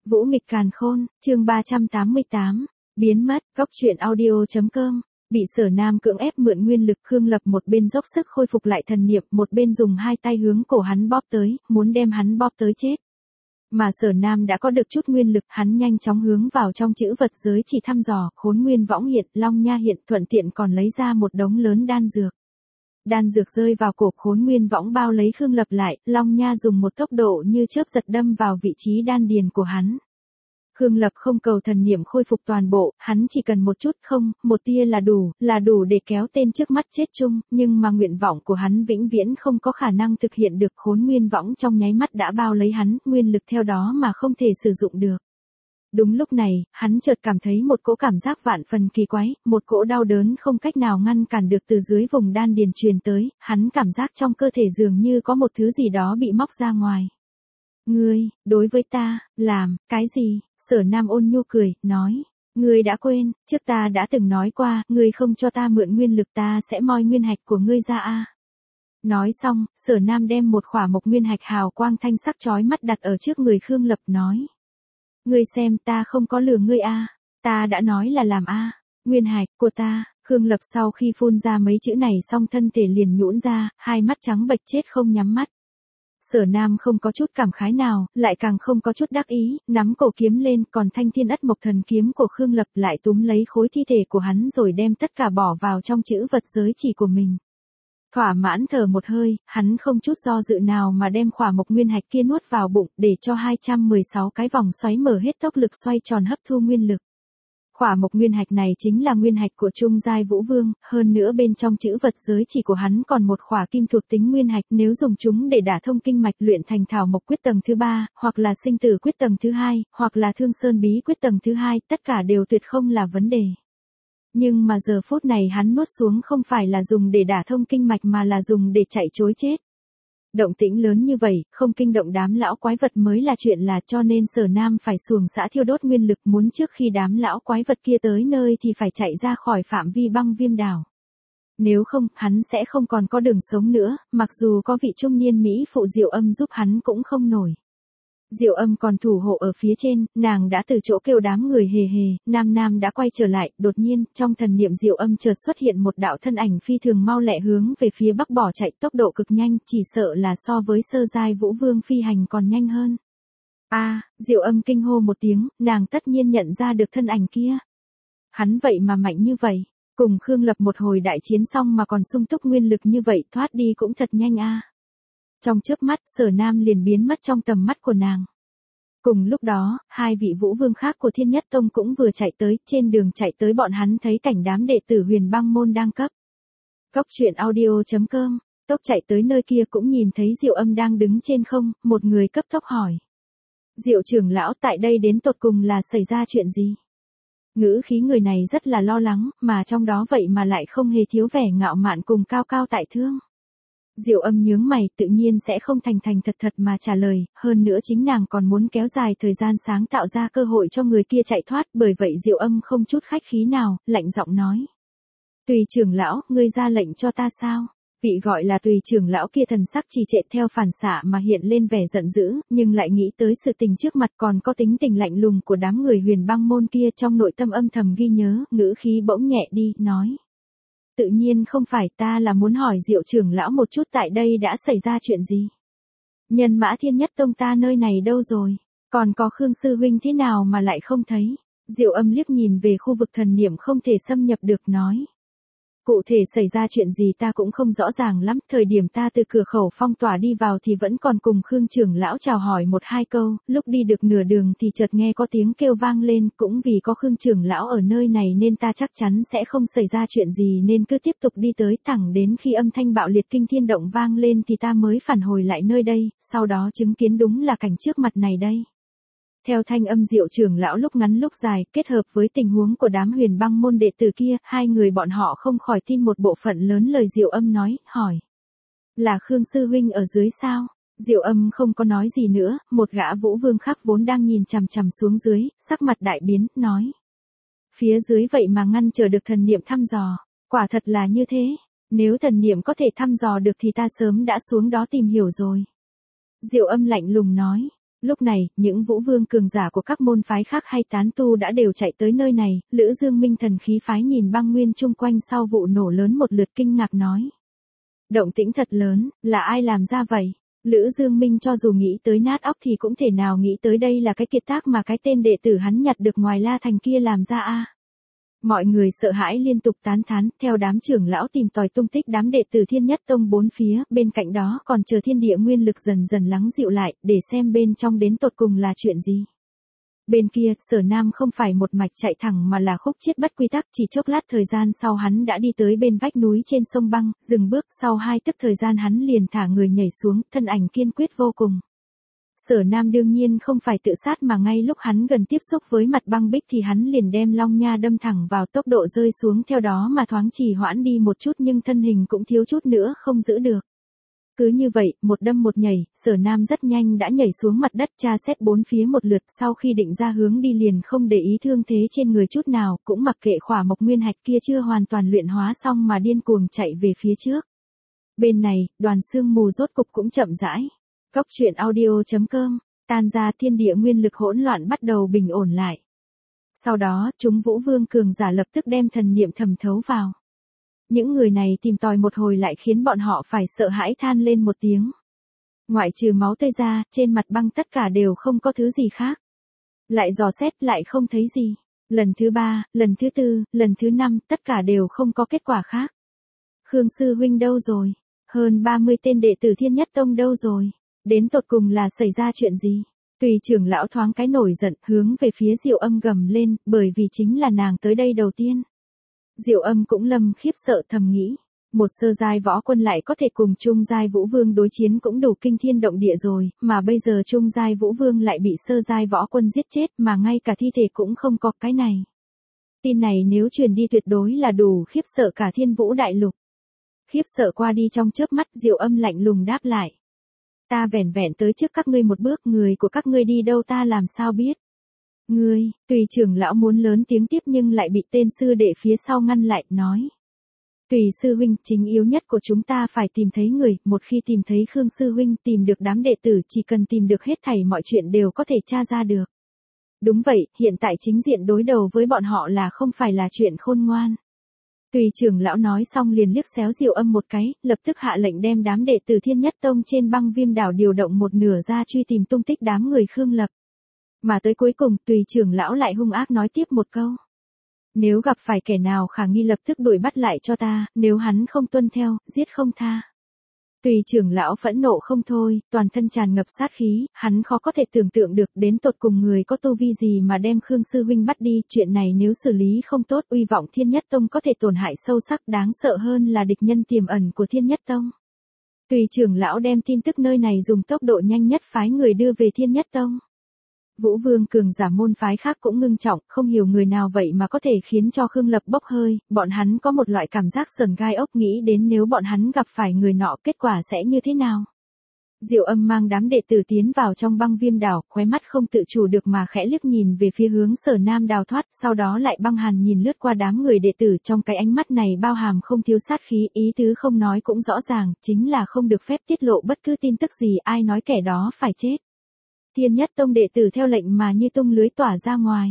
Vũ nghịch càn khôn, chương 388, biến mất, góc truyện audio.com. Bị Sở Nam cưỡng ép mượn nguyên lực, Khương Lập một bên dốc sức khôi phục lại thần niệm, một bên dùng hai tay hướng cổ hắn bóp tới, muốn đem hắn bóp tới chết. Mà Sở Nam đã có được chút nguyên lực, hắn nhanh chóng hướng vào trong chữ vật giới chỉ thăm dò, Khốn Nguyên Võng hiện, Long Nha hiện, thuận tiện còn lấy ra một đống lớn đan dược. Đan dược rơi vào cổ, Khốn Nguyên Võng bao lấy Khương Lập lại, Long Nha dùng một tốc độ như chớp giật đâm vào vị trí đan điền của hắn. Khương Lập không cầu thần niệm khôi phục toàn bộ, hắn chỉ cần một chút không, một tia là đủ để kéo tên trước mắt chết chung, nhưng mà nguyện vọng của hắn vĩnh viễn không có khả năng thực hiện được. Khốn Nguyên Võng trong nháy mắt đã bao lấy hắn, nguyên lực theo đó mà không thể sử dụng được. Đúng lúc này, hắn chợt cảm thấy một cỗ cảm giác vạn phần kỳ quái, một cỗ đau đớn không cách nào ngăn cản được từ dưới vùng đan điền truyền tới, hắn cảm giác trong cơ thể dường như có một thứ gì đó bị móc ra ngoài. Ngươi, đối với ta, làm, cái gì? Sở Nam ôn nhu cười, nói. Ngươi đã quên, trước ta đã từng nói qua, ngươi không cho ta mượn nguyên lực ta sẽ moi nguyên hạch của ngươi ra a. Nói xong, Sở Nam đem một khỏa mộc nguyên hạch hào quang thanh sắc chói mắt đặt ở trước người Khương Lập nói. Ngươi xem ta không có lừa ngươi a, ta đã nói là làm a, nguyên hạch của ta. Khương Lập sau khi phun ra mấy chữ này xong thân thể liền nhũn ra, hai mắt trắng bệch chết không nhắm mắt. Sở Nam không có chút cảm khái nào, lại càng không có chút đắc ý, nắm cổ kiếm lên, còn thanh thiên ất mộc thần kiếm của Khương Lập lại túm lấy khối thi thể của hắn rồi đem tất cả bỏ vào trong chữ vật giới chỉ của mình. Thỏa mãn thở một hơi, hắn không chút do dự nào mà đem khỏa mộc nguyên hạch kia nuốt vào bụng để cho 216 cái vòng xoáy mở hết tốc lực xoay tròn hấp thu nguyên lực. Khỏa mộc nguyên hạch này chính là nguyên hạch của Trung Giai Vũ Vương, hơn nữa bên trong chữ vật giới chỉ của hắn còn một khỏa kim thuộc tính nguyên hạch, nếu dùng chúng để đả thông kinh mạch luyện thành thảo mộc quyết tầng thứ 3, hoặc là sinh tử quyết tầng thứ 2, hoặc là thương sơn bí quyết tầng thứ 2, tất cả đều tuyệt không là vấn đề. Nhưng mà giờ phút này hắn nuốt xuống không phải là dùng để đả thông kinh mạch mà là dùng để chạy trối chết. Động tĩnh lớn như vậy, không kinh động đám lão quái vật mới là chuyện là, cho nên Sở Nam phải xuồng xã thiêu đốt nguyên lực, muốn trước khi đám lão quái vật kia tới nơi thì phải chạy ra khỏi phạm vi băng viêm đảo. Nếu không, hắn sẽ không còn có đường sống nữa, mặc dù có vị trung niên Mỹ phụ Diệu Âm giúp hắn cũng không nổi. Diệu Âm còn thủ hộ ở phía trên, nàng đã từ chỗ kêu đám người hề hề, Nam đã quay trở lại, đột nhiên, trong thần niệm Diệu Âm chợt xuất hiện một đạo thân ảnh phi thường mau lẹ hướng về phía bắc bỏ chạy, tốc độ cực nhanh, chỉ sợ là so với sơ giai Vũ Vương phi hành còn nhanh hơn. Diệu Âm kinh hô một tiếng, nàng tất nhiên nhận ra được thân ảnh kia. Hắn vậy mà mạnh như vậy, cùng Khương Lập một hồi đại chiến xong mà còn sung túc nguyên lực như vậy, thoát đi cũng thật nhanh a. Trong chớp mắt, Sở Nam liền biến mất trong tầm mắt của nàng. Cùng lúc đó, hai vị Vũ Vương khác của Thiên Nhất Tông cũng vừa chạy tới, trên đường chạy tới bọn hắn thấy cảnh đám đệ tử Huyền Băng môn đang cấp. Góc truyện audio.com, tốc chạy tới nơi kia cũng nhìn thấy Diệu Âm đang đứng trên không, một người cấp tốc hỏi. Diệu trưởng lão, tại đây đến tột cùng là xảy ra chuyện gì? Ngữ khí người này rất là lo lắng, mà trong đó vậy mà lại không hề thiếu vẻ ngạo mạn cùng cao cao tại thượng. Diệu Âm nhướng mày, tự nhiên sẽ không thành thật mà trả lời, hơn nữa chính nàng còn muốn kéo dài thời gian sáng tạo ra cơ hội cho người kia chạy thoát, bởi vậy Diệu Âm không chút khách khí nào, lạnh giọng nói. Tùy trưởng lão, ngươi ra lệnh cho ta sao? Vị gọi là Tùy trưởng lão kia thần sắc trì trệ theo phản xạ mà hiện lên vẻ giận dữ, nhưng lại nghĩ tới sự tình trước mặt còn có tính tình lạnh lùng của đám người Huyền Băng môn kia, trong nội tâm âm thầm ghi nhớ, ngữ khí bỗng nhẹ đi, nói. Tự nhiên không phải, ta là muốn hỏi Diệu trưởng lão một chút tại đây đã xảy ra chuyện gì? Nhân mã Thiên Nhất Tông ta nơi này đâu rồi? Còn có Khương sư huynh thế nào mà lại không thấy? Diệu Âm liếc nhìn về khu vực thần niệm không thể xâm nhập được nói. Cụ thể xảy ra chuyện gì ta cũng không rõ ràng lắm, thời điểm ta từ cửa khẩu phong tỏa đi vào thì vẫn còn cùng Khương trưởng lão chào hỏi một hai câu, lúc đi được nửa đường thì chợt nghe có tiếng kêu vang lên, cũng vì có Khương trưởng lão ở nơi này nên ta chắc chắn sẽ không xảy ra chuyện gì nên cứ tiếp tục đi tới, thẳng đến khi âm thanh bạo liệt kinh thiên động vang lên thì ta mới phản hồi lại nơi đây, sau đó chứng kiến đúng là cảnh trước mặt này đây. Theo thanh âm Diệu trưởng lão lúc ngắn lúc dài, kết hợp với tình huống của đám Huyền Băng môn đệ tử kia, hai người bọn họ không khỏi tin một bộ phận lớn lời Diệu Âm nói, hỏi. Là Khương sư huynh ở dưới sao? Diệu Âm không có nói gì nữa, một gã Vũ Vương khác vốn đang nhìn chằm chằm xuống dưới, sắc mặt đại biến, nói. Phía dưới vậy mà ngăn chờ được thần niệm thăm dò, quả thật là như thế, nếu thần niệm có thể thăm dò được thì ta sớm đã xuống đó tìm hiểu rồi. Diệu Âm lạnh lùng nói. Lúc này, những vũ vương cường giả của các môn phái khác hay tán tu đã đều chạy tới nơi này, Lữ Dương Minh thần khí phái nhìn băng nguyên chung quanh sau vụ nổ lớn một lượt kinh ngạc nói. Động tĩnh thật lớn, là ai làm ra vậy? Lữ Dương Minh cho dù nghĩ tới nát óc thì cũng thể nào nghĩ tới đây là cái kiệt tác mà cái tên đệ tử hắn nhặt được ngoài La Thành kia làm ra a. Mọi người sợ hãi liên tục tán thán, theo đám trưởng lão tìm tòi tung tích đám đệ tử Thiên Nhất Tông bốn phía, bên cạnh đó còn chờ thiên địa nguyên lực dần dần lắng dịu lại, để xem bên trong đến tột cùng là chuyện gì. Bên kia, Sở Nam không phải một mạch chạy thẳng mà là khúc chiết bất quy tắc, chỉ chốc lát thời gian sau hắn đã đi tới bên vách núi trên sông băng, dừng bước, sau 2 tức thời gian hắn liền thả người nhảy xuống, thân ảnh kiên quyết vô cùng. Sở Nam đương nhiên không phải tự sát mà ngay lúc hắn gần tiếp xúc với mặt băng bích thì hắn liền đem long nha đâm thẳng vào, tốc độ rơi xuống theo đó mà thoáng trì hoãn đi một chút nhưng thân hình cũng thiếu chút nữa không giữ được. Cứ như vậy, một đâm một nhảy, Sở Nam rất nhanh đã nhảy xuống mặt đất tra xét bốn phía một lượt, sau khi định ra hướng đi liền không để ý thương thế trên người chút nào, cũng mặc kệ khỏa mộc nguyên hạch kia chưa hoàn toàn luyện hóa xong mà điên cuồng chạy về phía trước. Bên này, đoàn sương mù rốt cục cũng chậm rãi. Cốc truyện audio.com, tan ra thiên địa nguyên lực hỗn loạn bắt đầu bình ổn lại. Sau đó, chúng vũ vương cường giả lập tức đem thần niệm thẩm thấu vào. Những người này tìm tòi một hồi lại khiến bọn họ phải sợ hãi than lên một tiếng. Ngoại trừ máu tươi ra, trên mặt băng tất cả đều không có thứ gì khác. Lại dò xét lại không thấy gì. Lần thứ 3, lần thứ 4, lần thứ 5, tất cả đều không có kết quả khác. Khương sư huynh đâu rồi? Hơn 30 tên đệ tử Thiên Nhất Tông đâu rồi? Đến tột cùng là xảy ra chuyện gì? Tùy trưởng lão thoáng cái nổi giận, hướng về phía Diệu Âm gầm lên, bởi vì chính là nàng tới đây đầu tiên. Diệu Âm cũng lâm khiếp sợ thầm nghĩ, một sơ giai võ quân lại có thể cùng trung giai vũ vương đối chiến cũng đủ kinh thiên động địa rồi, mà bây giờ trung giai vũ vương lại bị sơ giai võ quân giết chết mà ngay cả thi thể cũng không có. Cái này. Tin này nếu truyền đi tuyệt đối là đủ khiếp sợ cả Thiên Vũ đại lục. Khiếp sợ qua đi trong chớp mắt, Diệu Âm lạnh lùng đáp lại. Ta vẻn vẹn tới trước các ngươi một bước, người của các ngươi đi đâu ta làm sao biết. Ngươi, Tùy trưởng lão muốn lớn tiếng tiếp nhưng lại bị tên sư đệ phía sau ngăn lại, nói. Tùy sư huynh, chính yếu nhất của chúng ta phải tìm thấy người, một khi tìm thấy Khương sư huynh, tìm được đám đệ tử, chỉ cần tìm được hết thảy mọi chuyện đều có thể tra ra được. Đúng vậy, hiện tại chính diện đối đầu với bọn họ là không phải là chuyện khôn ngoan. Tùy trưởng lão nói xong liền liếc xéo Diệu Âm một cái, lập tức hạ lệnh đem đám đệ tử Thiên Nhất Tông trên băng viêm đảo điều động một nửa ra truy tìm tung tích đám người Khương Lập. Mà tới cuối cùng, Tùy trưởng lão lại hung ác nói tiếp một câu. Nếu gặp phải kẻ nào khả nghi lập tức đuổi bắt lại cho ta, nếu hắn không tuân theo, giết không tha. Tùy trưởng lão phẫn nộ không thôi, toàn thân tràn ngập sát khí, hắn khó có thể tưởng tượng được đến tột cùng người có tu vi gì mà đem Khương sư huynh bắt đi, chuyện này nếu xử lý không tốt uy vọng Thiên Nhất Tông có thể tổn hại sâu sắc, đáng sợ hơn là địch nhân tiềm ẩn của Thiên Nhất Tông. Tùy trưởng lão đem tin tức nơi này dùng tốc độ nhanh nhất phái người đưa về Thiên Nhất Tông. Vũ vương cường giả môn phái khác cũng ngưng trọng, không hiểu người nào vậy mà có thể khiến cho Khương Lập bốc hơi, bọn hắn có một loại cảm giác sờn gai ốc, nghĩ đến nếu bọn hắn gặp phải người nọ kết quả sẽ như thế nào. Diệu Âm mang đám đệ tử tiến vào trong băng viêm đảo, khóe mắt không tự chủ được mà khẽ liếc nhìn về phía hướng Sở Nam đào thoát, sau đó lại băng hàn nhìn lướt qua đám người đệ tử, trong cái ánh mắt này bao hàm không thiếu sát khí, ý tứ không nói cũng rõ ràng, chính là không được phép tiết lộ bất cứ tin tức gì, ai nói kẻ đó phải chết. Thiên Nhất Tông đệ tử theo lệnh mà như tung lưới tỏa ra ngoài.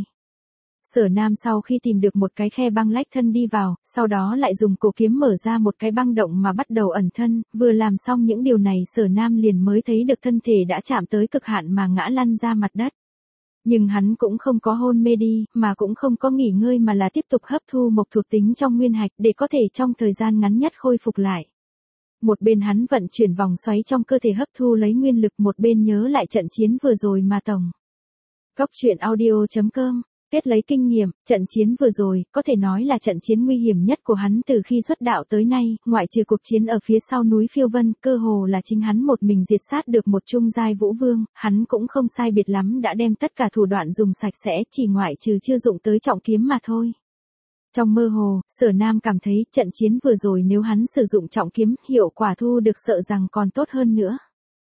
Sở Nam sau khi tìm được một cái khe băng lách thân đi vào, sau đó lại dùng cổ kiếm mở ra một cái băng động mà bắt đầu ẩn thân, vừa làm xong những điều này Sở Nam liền mới thấy được thân thể đã chạm tới cực hạn mà ngã lăn ra mặt đất. Nhưng hắn cũng không có hôn mê đi, mà cũng không có nghỉ ngơi mà là tiếp tục hấp thu mộc thuộc tính trong nguyên hạch để có thể trong thời gian ngắn nhất khôi phục lại. Một bên hắn vận chuyển vòng xoáy trong cơ thể hấp thu lấy nguyên lực, một bên nhớ lại trận chiến vừa rồi mà tổng. Cốc truyện audio.com, kết lấy kinh nghiệm, trận chiến vừa rồi, có thể nói là trận chiến nguy hiểm nhất của hắn từ khi xuất đạo tới nay, ngoại trừ cuộc chiến ở phía sau núi Phiêu Vân, cơ hồ là chính hắn một mình diệt sát được một trung giai vũ vương, hắn cũng không sai biệt lắm đã đem tất cả thủ đoạn dùng sạch sẽ, chỉ ngoại trừ chưa dụng tới trọng kiếm mà thôi. Trong mơ hồ, Sở Nam cảm thấy trận chiến vừa rồi nếu hắn sử dụng trọng kiếm, hiệu quả thu được sợ rằng còn tốt hơn nữa.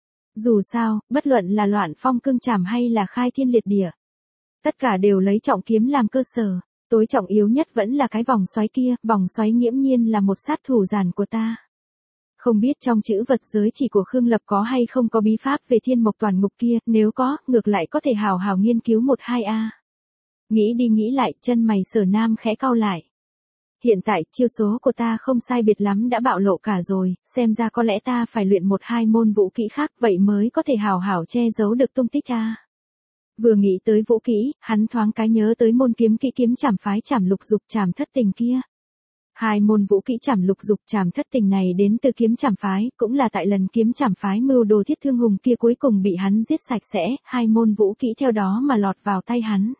Dù sao, bất luận là Loạn Phong Cương Trảm hay là Khai Thiên Liệt Địa, tất cả đều lấy trọng kiếm làm cơ sở, tối trọng yếu nhất vẫn là cái vòng xoáy kia, vòng xoáy nghiễm nhiên là một sát thủ giản của ta. Không biết trong chữ vật giới chỉ của Khương Lập có hay không có bí pháp về thiên mộc toàn ngục kia, nếu có, ngược lại có thể hào hào nghiên cứu một hai a. Nghĩ đi nghĩ lại, chân mày Sở Nam khẽ cau lại. Hiện tại, chiêu số của ta không sai biệt lắm đã bạo lộ cả rồi, xem ra có lẽ ta phải luyện một hai môn vũ kỹ khác vậy mới có thể hào hảo che giấu được tung tích a. Vừa nghĩ tới vũ kỹ, hắn thoáng cái nhớ tới môn kiếm kỹ kiếm trảm phái trảm lục dục trảm thất tình kia. Hai môn vũ kỹ trảm lục dục trảm thất tình này đến từ kiếm trảm phái, cũng là tại lần kiếm trảm phái mưu đồ Thiết Thương Hùng kia cuối cùng bị hắn giết sạch sẽ, hai môn vũ kỹ theo đó mà lọt vào tay hắn.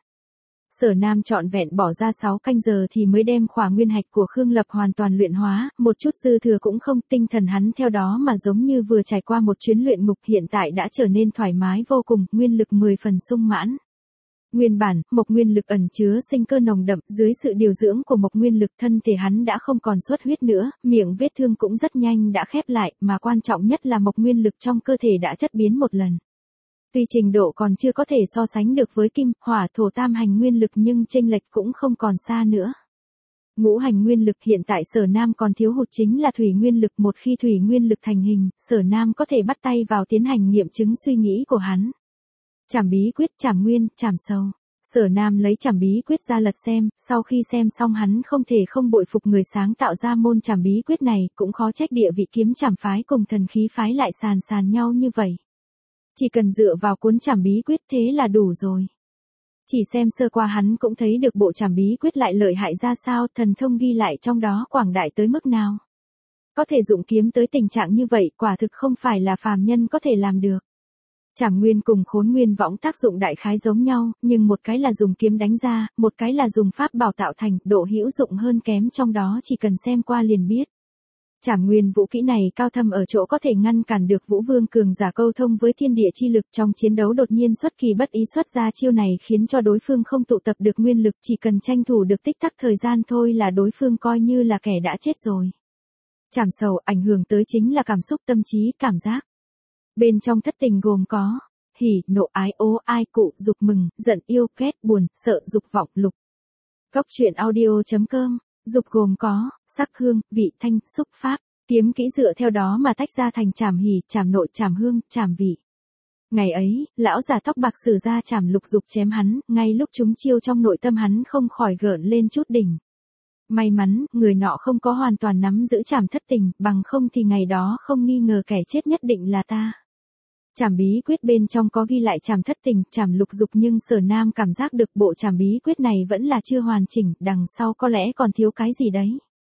Sở Nam trọn vẹn bỏ ra 6 canh giờ thì mới đem khỏa nguyên hạch của Khương Lập hoàn toàn luyện hóa, một chút dư thừa cũng không, tinh thần hắn theo đó mà giống như vừa trải qua một chuyến luyện ngục, hiện tại đã trở nên thoải mái vô cùng, nguyên lực 10 phần sung mãn. Nguyên bản, mộc nguyên lực ẩn chứa sinh cơ nồng đậm, dưới sự điều dưỡng của mộc nguyên lực thân thể hắn đã không còn xuất huyết nữa, miệng vết thương cũng rất nhanh đã khép lại, mà quan trọng nhất là mộc nguyên lực trong cơ thể đã chất biến một lần. Tuy trình độ còn chưa có thể so sánh được với kim, hỏa, thổ tam hành nguyên lực nhưng chênh lệch cũng không còn xa nữa. Ngũ hành nguyên lực hiện tại Sở Nam còn thiếu hụt chính là thủy nguyên lực, một khi thủy nguyên lực thành hình, Sở Nam có thể bắt tay vào tiến hành nghiệm chứng suy nghĩ của hắn. Trảm bí quyết, trảm nguyên, trảm sầu. Sở Nam lấy trảm bí quyết ra lật xem, sau khi xem xong hắn không thể không bội phục người sáng tạo ra môn trảm bí quyết này, cũng khó trách địa vị kiếm trảm phái cùng thần khí phái lại sàn nhau như vậy. Chỉ cần dựa vào cuốn trảm bí quyết thế là đủ rồi. Chỉ xem sơ qua hắn cũng thấy được bộ trảm bí quyết lại lợi hại ra sao, thần thông ghi lại trong đó quảng đại tới mức nào. Có thể dụng kiếm tới tình trạng như vậy, quả thực không phải là phàm nhân có thể làm được. Trảm nguyên cùng khốn nguyên võng tác dụng đại khái giống nhau, nhưng một cái là dùng kiếm đánh ra, một cái là dùng pháp bảo tạo thành, độ hữu dụng hơn kém trong đó chỉ cần xem qua liền biết. Trảm nguyên vũ kỹ này cao thâm ở chỗ có thể ngăn cản được Vũ Vương cường giả câu thông với thiên địa chi lực, trong chiến đấu đột nhiên xuất kỳ bất ý xuất ra chiêu này khiến cho đối phương không tụ tập được nguyên lực, chỉ cần tranh thủ được tích tắc thời gian thôi là đối phương coi như là kẻ đã chết rồi. Trảm sầu ảnh hưởng tới chính là cảm xúc tâm trí, cảm giác. Bên trong thất tình gồm có hỉ, nộ, ái, ố, ai, cụ, dục, mừng, giận, yêu, ghét, buồn, sợ, dục, vọng, lục. Góc truyện audio.com. Dục gồm có sắc, hương, vị, thanh, xúc, pháp. Kiếm kỹ dựa theo đó mà tách ra thành trảm hỉ, trảm nội, trảm hương, trảm vị. Ngày ấy, lão già tóc bạc sử ra trảm lục dục chém hắn, ngay lúc chúng chiêu trong nội tâm hắn không khỏi gợn lên chút đỉnh. May mắn, người nọ không có hoàn toàn nắm giữ trảm thất tình, bằng không thì ngày đó không nghi ngờ kẻ chết nhất định là ta. Trảm bí quyết bên trong có ghi lại trảm thất tình, trảm lục dục nhưng Sở Nam cảm giác được bộ trảm bí quyết này vẫn là chưa hoàn chỉnh, đằng sau có lẽ còn thiếu cái gì đấy.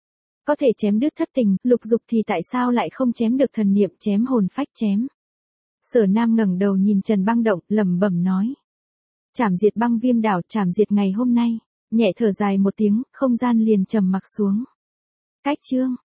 Có thể chém đứt thất tình, lục dục thì tại sao lại không chém được thần niệm, chém hồn phách chém. Sở Nam ngẩng đầu nhìn Trần Băng Động, lẩm bẩm nói. Trảm diệt băng viêm đảo, trảm diệt ngày hôm nay. Nhẹ thở dài một tiếng, không gian liền trầm mặc xuống. Cách chương.